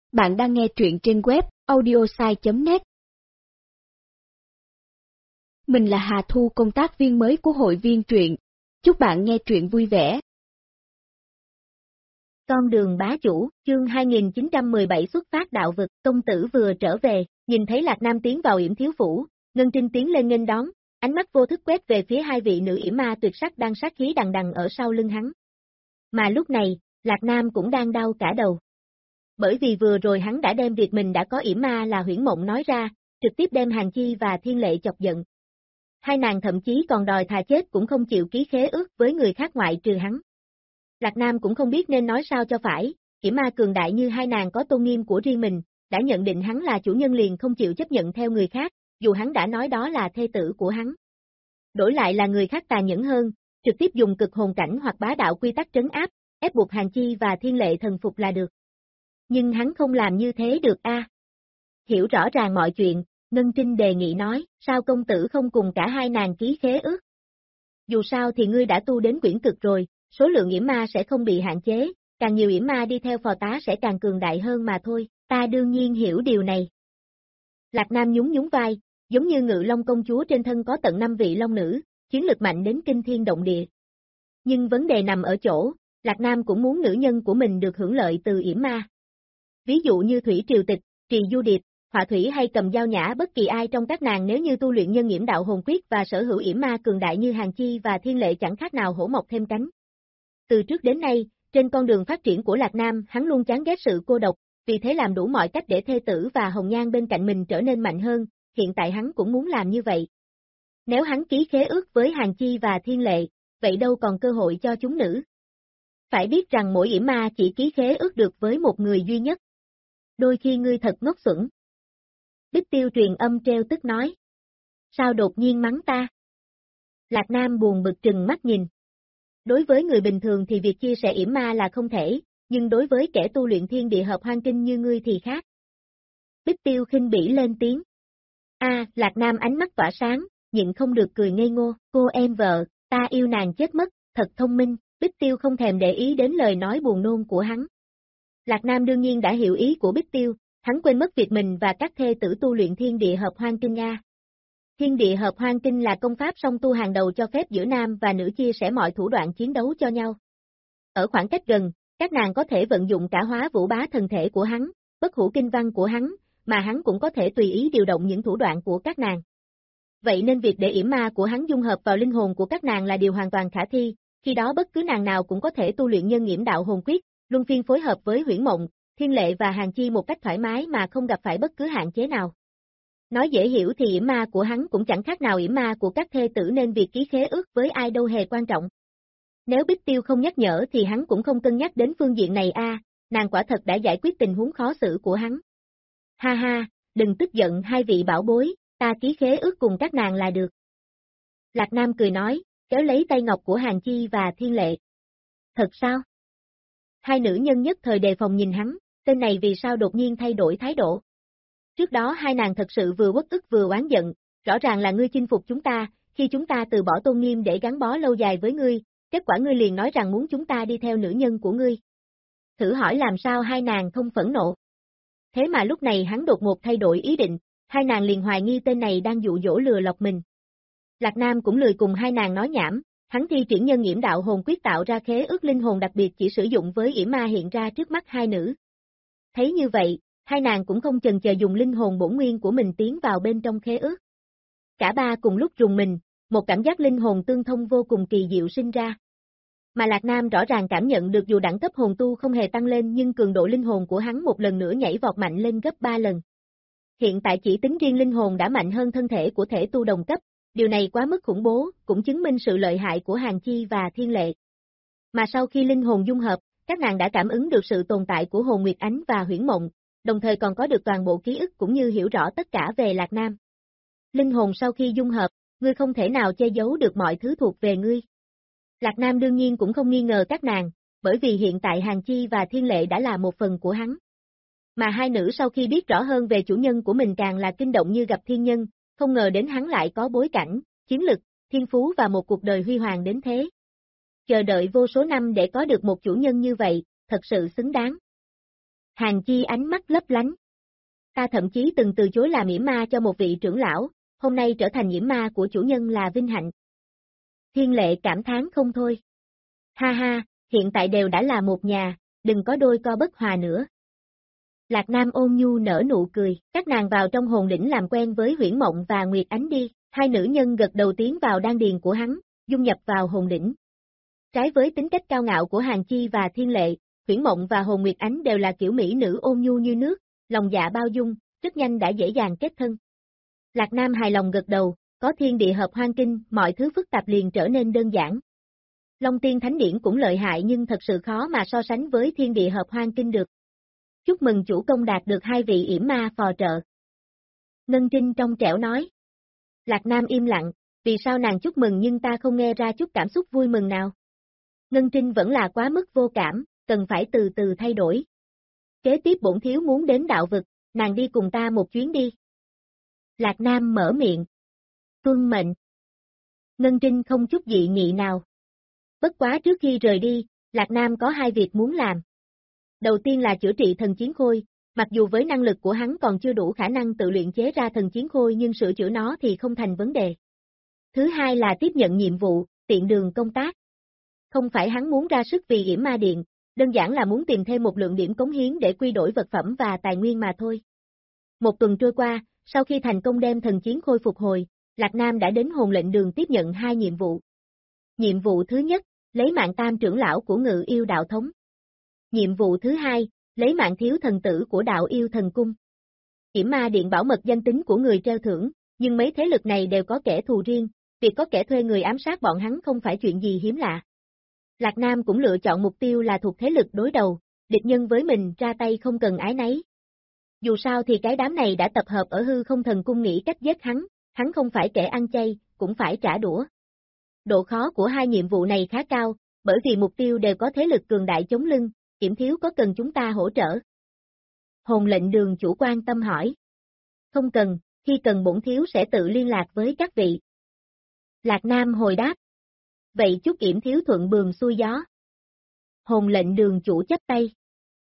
Bạn đang nghe truyện trên web audiosai.net. Mình là Hà Thu, công tác viên mới của hội viên truyện. Chúc bạn nghe truyện vui vẻ. Con đường bá chủ, chương 2917 xuất phát đạo vực. Công tử vừa trở về, nhìn thấy Lạc Nam tiến vào yểm thiếu phủ, Ngân Trinh tiến lên nghênh đón, ánh mắt vô thức quét về phía hai vị nữ yểm ma tuyệt sắc đang sát khí đằng đằng ở sau lưng hắn. Mà lúc này, Lạc Nam cũng đang đau cả đầu. Bởi vì vừa rồi hắn đã đem việc mình đã có yểm ma là Huyễn Mộng nói ra, trực tiếp đem Hàn Chi và Thiên Lệ chọc giận. Hai nàng thậm chí còn đòi thà chết cũng không chịu ký khế ước với người khác ngoại trừ hắn. Lạc Nam cũng không biết nên nói sao cho phải, yểm ma cường đại như hai nàng có tôn nghiêm của riêng mình, đã nhận định hắn là chủ nhân liền không chịu chấp nhận theo người khác, dù hắn đã nói đó là thê tử của hắn. Đổi lại là người khác tàn nhẫn hơn, trực tiếp dùng cực hồn cảnh hoặc bá đạo quy tắc trấn áp, ép buộc Hàn Chi và Thiên Lệ thần phục là được. Nhưng hắn không làm như thế được a. Hiểu rõ ràng mọi chuyện, Ngân Trinh đề nghị nói, sao công tử không cùng cả hai nàng ký khế ước? Dù sao thì ngươi đã tu đến quyển cực rồi, số lượng yểm ma sẽ không bị hạn chế, càng nhiều yểm ma đi theo phò tá sẽ càng cường đại hơn mà thôi, ta đương nhiên hiểu điều này. Lạc Nam nhún nhún vai, giống như Ngự Long công chúa trên thân có tận 5 vị long nữ, chiến lực mạnh đến kinh thiên động địa. Nhưng vấn đề nằm ở chỗ, Lạc Nam cũng muốn nữ nhân của mình được hưởng lợi từ yểm ma. Ví dụ như Thủy Triều Tịch, Trì Du Điệp, Họa Thủy hay Cầm Dao Nhã, bất kỳ ai trong các nàng nếu như tu luyện nhân yểm đạo hồn quyết và sở hữu yểm ma cường đại như Hàn Chi và Thiên Lệ chẳng khác nào hổ mọc thêm cánh. Từ trước đến nay, trên con đường phát triển của Lạc Nam hắn luôn chán ghét sự cô độc, vì thế làm đủ mọi cách để thê tử và Hồng Nhan bên cạnh mình trở nên mạnh hơn, hiện tại hắn cũng muốn làm như vậy. Nếu hắn ký khế ước với Hàn Chi và Thiên Lệ, vậy đâu còn cơ hội cho chúng nữ. Phải biết rằng mỗi yểm ma chỉ ký khế ước được với một người duy nhất. Đôi khi ngươi thật ngốc xuẩn. Bích Tiêu truyền âm treo tức nói. Sao đột nhiên mắng ta? Lạc Nam buồn bực trừng mắt nhìn. Đối với người bình thường thì việc chia sẻ yểm ma là không thể, nhưng đối với kẻ tu luyện thiên địa hợp hoang kinh như ngươi thì khác. Bích Tiêu khinh bỉ lên tiếng. Lạc Nam ánh mắt tỏa sáng, nhịn không được cười ngây ngô, cô em vợ, ta yêu nàng chết mất, thật thông minh, Bích Tiêu không thèm để ý đến lời nói buồn nôn của hắn. Lạc Nam đương nhiên đã hiểu ý của Bích Tiêu, hắn quên mất việc mình và các thê tử tu luyện thiên địa hợp hoang kinh a. Thiên địa hợp hoang kinh là công pháp song tu hàng đầu cho phép giữa nam và nữ chia sẻ mọi thủ đoạn chiến đấu cho nhau. Ở khoảng cách gần, các nàng có thể vận dụng cả hóa vũ bá thần thể của hắn, bất hủ kinh văn của hắn, mà hắn cũng có thể tùy ý điều động những thủ đoạn của các nàng. Vậy nên việc để yểm ma của hắn dung hợp vào linh hồn của các nàng là điều hoàn toàn khả thi, khi đó bất cứ nàng nào cũng có thể tu luyện nhân yểm đạo hồn quyết, luân phiên phối hợp với Huyễn Mộng, Thiên Lệ và Hàn Chi một cách thoải mái mà không gặp phải bất cứ hạn chế nào. Nói dễ hiểu thì yểm ma của hắn cũng chẳng khác nào yểm ma của các thê tử nên việc ký khế ước với ai đâu hề quan trọng. Nếu Bích Tiêu không nhắc nhở thì hắn cũng không cân nhắc đến phương diện này nàng quả thật đã giải quyết tình huống khó xử của hắn. Ha ha, đừng tức giận hai vị bảo bối, ta ký khế ước cùng các nàng là được. Lạc Nam cười nói, kéo lấy tay ngọc của Hàn Chi và Thiên Lệ. Thật sao? Hai nữ nhân nhất thời đề phòng nhìn hắn, tên này vì sao đột nhiên thay đổi thái độ. Trước đó hai nàng thật sự vừa uất ức vừa oán giận, rõ ràng là ngươi chinh phục chúng ta, khi chúng ta từ bỏ tôn nghiêm để gắn bó lâu dài với ngươi, kết quả ngươi liền nói rằng muốn chúng ta đi theo nữ nhân của ngươi. Thử hỏi làm sao hai nàng không phẫn nộ. Thế mà lúc này hắn đột ngột thay đổi ý định, hai nàng liền hoài nghi tên này đang dụ dỗ lừa lọc mình. Lạc Nam cũng lười cùng hai nàng nói nhảm, hắn thi triển nhân yểm đạo hồn quyết tạo ra khế ước linh hồn đặc biệt chỉ sử dụng với yểm ma hiện ra trước mắt hai nữ. Thấy như vậy, hai nàng cũng không chần chờ dùng linh hồn bổn nguyên của mình tiến vào bên trong khế ước. Cả ba cùng lúc rùng mình, một cảm giác linh hồn tương thông vô cùng kỳ diệu sinh ra. Mà Lạc Nam rõ ràng cảm nhận được dù đẳng cấp hồn tu không hề tăng lên nhưng cường độ linh hồn của hắn một lần nữa nhảy vọt mạnh lên gấp 3 lần. Hiện tại chỉ tính riêng linh hồn đã mạnh hơn thân thể của thể tu đồng cấp, điều này quá mức khủng bố, cũng chứng minh sự lợi hại của Hàn Chi và Thiên Lệ. Mà sau khi linh hồn dung hợp, các nàng đã cảm ứng được sự tồn tại của Hồn Nguyệt Ánh và Huyễn Mộng, đồng thời còn có được toàn bộ ký ức cũng như hiểu rõ tất cả về Lạc Nam. Linh hồn sau khi dung hợp, ngươi không thể nào che giấu được mọi thứ thuộc về ngươi. Lạc Nam đương nhiên cũng không nghi ngờ các nàng, bởi vì hiện tại Hàn Chi và Thiên Lệ đã là một phần của hắn. Mà hai nữ sau khi biết rõ hơn về chủ nhân của mình càng là kinh động như gặp thiên nhân, không ngờ đến hắn lại có bối cảnh, chiến lực, thiên phú và một cuộc đời huy hoàng đến thế. Chờ đợi vô số năm để có được một chủ nhân như vậy, thật sự xứng đáng. Hàng Chi ánh mắt lấp lánh. Ta thậm chí từng từ chối làm yểm ma cho một vị trưởng lão, hôm nay trở thành yểm ma của chủ nhân là vinh hạnh. Thiên Lệ cảm thán không thôi. Ha ha, hiện tại đều đã là một nhà, đừng có đôi co bất hòa nữa. Lạc Nam ôn nhu nở nụ cười, các nàng vào trong hồn đỉnh làm quen với Huyễn Mộng và Nguyệt Ánh đi, hai nữ nhân gật đầu tiến vào đan điền của hắn, dung nhập vào hồn đỉnh. Trái với tính cách cao ngạo của Hàng Chi và Thiên Lệ, Huyễn Mộng và Hồn Nguyệt Ánh đều là kiểu mỹ nữ ôn nhu như nước, lòng dạ bao dung, rất nhanh đã dễ dàng kết thân. Lạc Nam hài lòng gật đầu, có thiên địa hợp hoang kinh, mọi thứ phức tạp liền trở nên đơn giản. Long Tiên Thánh Điển cũng lợi hại nhưng thật sự khó mà so sánh với thiên địa hợp hoang kinh được. Chúc mừng chủ công đạt được hai vị yểm ma phò trợ. Ngân Trinh trong trẻo nói. Lạc Nam im lặng, vì sao nàng chúc mừng nhưng ta không nghe ra chút cảm xúc vui mừng nào. Ngân Trinh vẫn là quá mức vô cảm, cần phải từ từ thay đổi. Kế tiếp bổn thiếu muốn đến đạo vực, nàng đi cùng ta một chuyến đi. Lạc Nam mở miệng. Tuân mệnh. Ngân Trinh không chút dị nghị nào. Bất quá trước khi rời đi, Lạc Nam có hai việc muốn làm. Đầu tiên là chữa trị thần chiến khôi, mặc dù với năng lực của hắn còn chưa đủ khả năng tự luyện chế ra thần chiến khôi nhưng sửa chữa nó thì không thành vấn đề. Thứ hai là tiếp nhận nhiệm vụ, tiện đường công tác. Không phải hắn muốn ra sức vì yểm ma điện, đơn giản là muốn tìm thêm một lượng điểm cống hiến để quy đổi vật phẩm và tài nguyên mà thôi. Một tuần trôi qua, sau khi thành công đem thần chiến khôi phục hồi, Lạc Nam đã đến hồn lệnh đường tiếp nhận hai nhiệm vụ. Nhiệm vụ thứ nhất, lấy mạng tam trưởng lão của Ngự Yêu Đạo Thống. Nhiệm vụ thứ hai, lấy mạng thiếu thần tử của Đạo Yêu Thần Cung. Yểm ma điện bảo mật danh tính của người treo thưởng, nhưng mấy thế lực này đều có kẻ thù riêng, việc có kẻ thuê người ám sát bọn hắn không phải chuyện gì hiếm lạ. Lạc Nam cũng lựa chọn mục tiêu là thuộc thế lực đối đầu, địch nhân với mình ra tay không cần ái náy. Dù sao thì cái đám này đã tập hợp ở Hư Không Thần Cung nghĩ cách giết hắn không phải kẻ ăn chay, cũng phải trả đũa. Độ khó của hai nhiệm vụ này khá cao, bởi vì mục tiêu đều có thế lực cường đại chống lưng, Yểm thiếu có cần chúng ta hỗ trợ? Hồn lệnh đường chủ quan tâm hỏi. Không cần, khi cần bổn thiếu sẽ tự liên lạc với các vị. Lạc Nam hồi đáp. Vậy chúc Yểm thiếu thuận buồm xuôi gió. Hồn lệnh đường chủ chắp tay.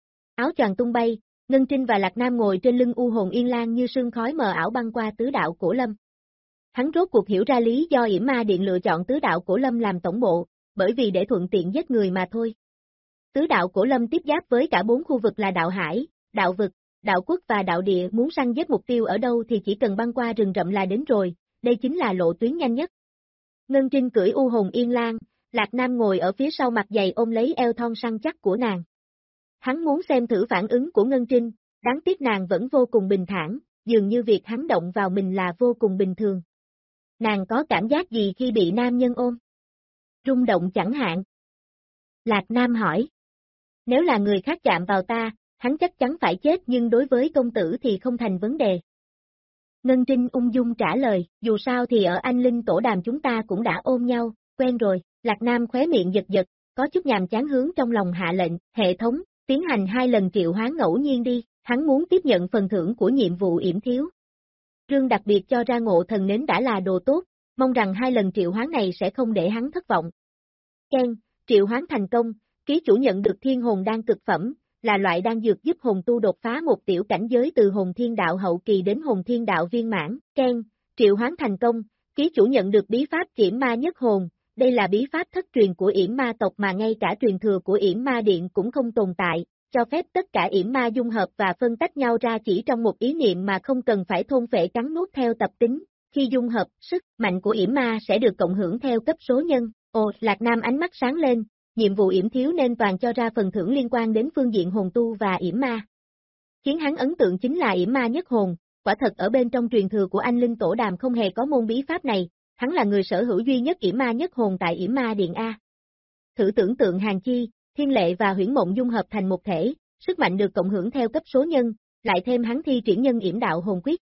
Áo choàng tung bay, Ngân Trinh và Lạc Nam ngồi trên lưng u hồn yên lang như sương khói mờ ảo băng qua tứ đạo cổ lâm. Hắn rốt cuộc hiểu ra lý do Yểm Ma Điện lựa chọn tứ đạo cổ lâm làm tổng bộ, bởi vì để thuận tiện giết người mà thôi. Tứ đạo cổ lâm tiếp giáp với cả 4 khu vực là đạo hải, đạo vực, đạo quốc và đạo địa, muốn săn giết mục tiêu ở đâu thì chỉ cần băng qua rừng rậm là đến rồi, đây chính là lộ tuyến nhanh nhất. Ngân Trinh cưỡi u hồn yên lang, Lạc Nam ngồi ở phía sau mặt dày ôm lấy eo thon săn chắc của nàng. Hắn muốn xem thử phản ứng của Ngân Trinh, đáng tiếc nàng vẫn vô cùng bình thản, dường như việc hắn động vào mình là vô cùng bình thường. Nàng có cảm giác gì khi bị nam nhân ôm? Rung động chẳng hạn. Lạc Nam hỏi. Nếu là người khác chạm vào ta, hắn chắc chắn phải chết nhưng đối với công tử thì không thành vấn đề. Ngân Trinh ung dung trả lời, dù sao thì ở Anh Linh Tổ Đàm chúng ta cũng đã ôm nhau, quen rồi. Lạc Nam khóe miệng giật giật, có chút nhàm chán hướng trong lòng hạ lệnh, hệ thống, tiến hành 2 lần triệu hoán ngẫu nhiên đi, hắn muốn tiếp nhận phần thưởng của nhiệm vụ yểm thiếu. Rương đặc biệt cho ra ngộ thần nến đã là đồ tốt, mong rằng 2 lần triệu hoán này sẽ không để hắn thất vọng. Ken, triệu hoán thành công, ký chủ nhận được thiên hồn đan cực phẩm, là loại đan dược giúp hồn tu đột phá một tiểu cảnh giới từ hồn thiên đạo hậu kỳ đến hồn thiên đạo viên mãn. Ken, triệu hoán thành công, ký chủ nhận được bí pháp yểm ma nhất hồn, đây là bí pháp thất truyền của yểm ma tộc mà ngay cả truyền thừa của yểm ma điện cũng không tồn tại, cho phép tất cả yểm ma dung hợp và phân tách nhau ra chỉ trong một ý niệm mà không cần phải thôn phệ cắn nuốt theo tập tính. Khi dung hợp, sức mạnh của yểm ma sẽ được cộng hưởng theo cấp số nhân. Ồ, Lạc Nam ánh mắt sáng lên, nhiệm vụ yểm thiếu nên toàn cho ra phần thưởng liên quan đến phương diện hồn tu và yểm ma. Khiến hắn ấn tượng chính là yểm ma nhất hồn, quả thật ở bên trong truyền thừa của Anh Linh Tổ Đàm không hề có môn bí pháp này, hắn là người sở hữu duy nhất yểm ma nhất hồn tại yểm ma điện A. Thử tưởng tượng Hàng Chi, Thiên Lệ và Huyễn Mộng dung hợp thành một thể, sức mạnh được cộng hưởng theo cấp số nhân, lại thêm hắn thi triển nhân yểm đạo hồn quyết.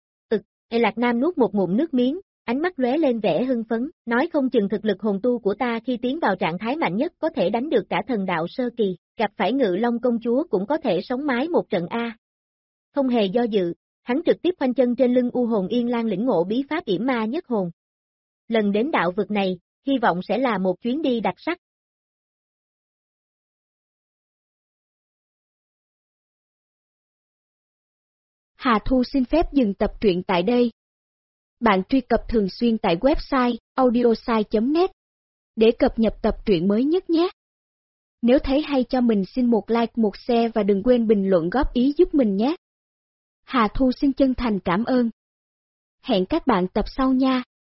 Lạc Nam nuốt một ngụm nước miếng, ánh mắt lóe lên vẻ hưng phấn, nói không chừng thực lực hồn tu của ta khi tiến vào trạng thái mạnh nhất có thể đánh được cả thần đạo sơ kỳ, gặp phải Ngự Long công chúa cũng có thể sống mái một trận A. Không hề do dự, hắn trực tiếp khoanh chân trên lưng u hồn yên lang lĩnh ngộ bí pháp yểm ma nhất hồn. Lần đến đạo vực này, hy vọng sẽ là một chuyến đi đặc sắc. Hà Thu xin phép dừng tập truyện tại đây. Bạn truy cập thường xuyên tại website audiosai.net để cập nhật tập truyện mới nhất nhé. Nếu thấy hay cho mình xin một like, một share và đừng quên bình luận góp ý giúp mình nhé. Hà Thu xin chân thành cảm ơn. Hẹn các bạn tập sau nha.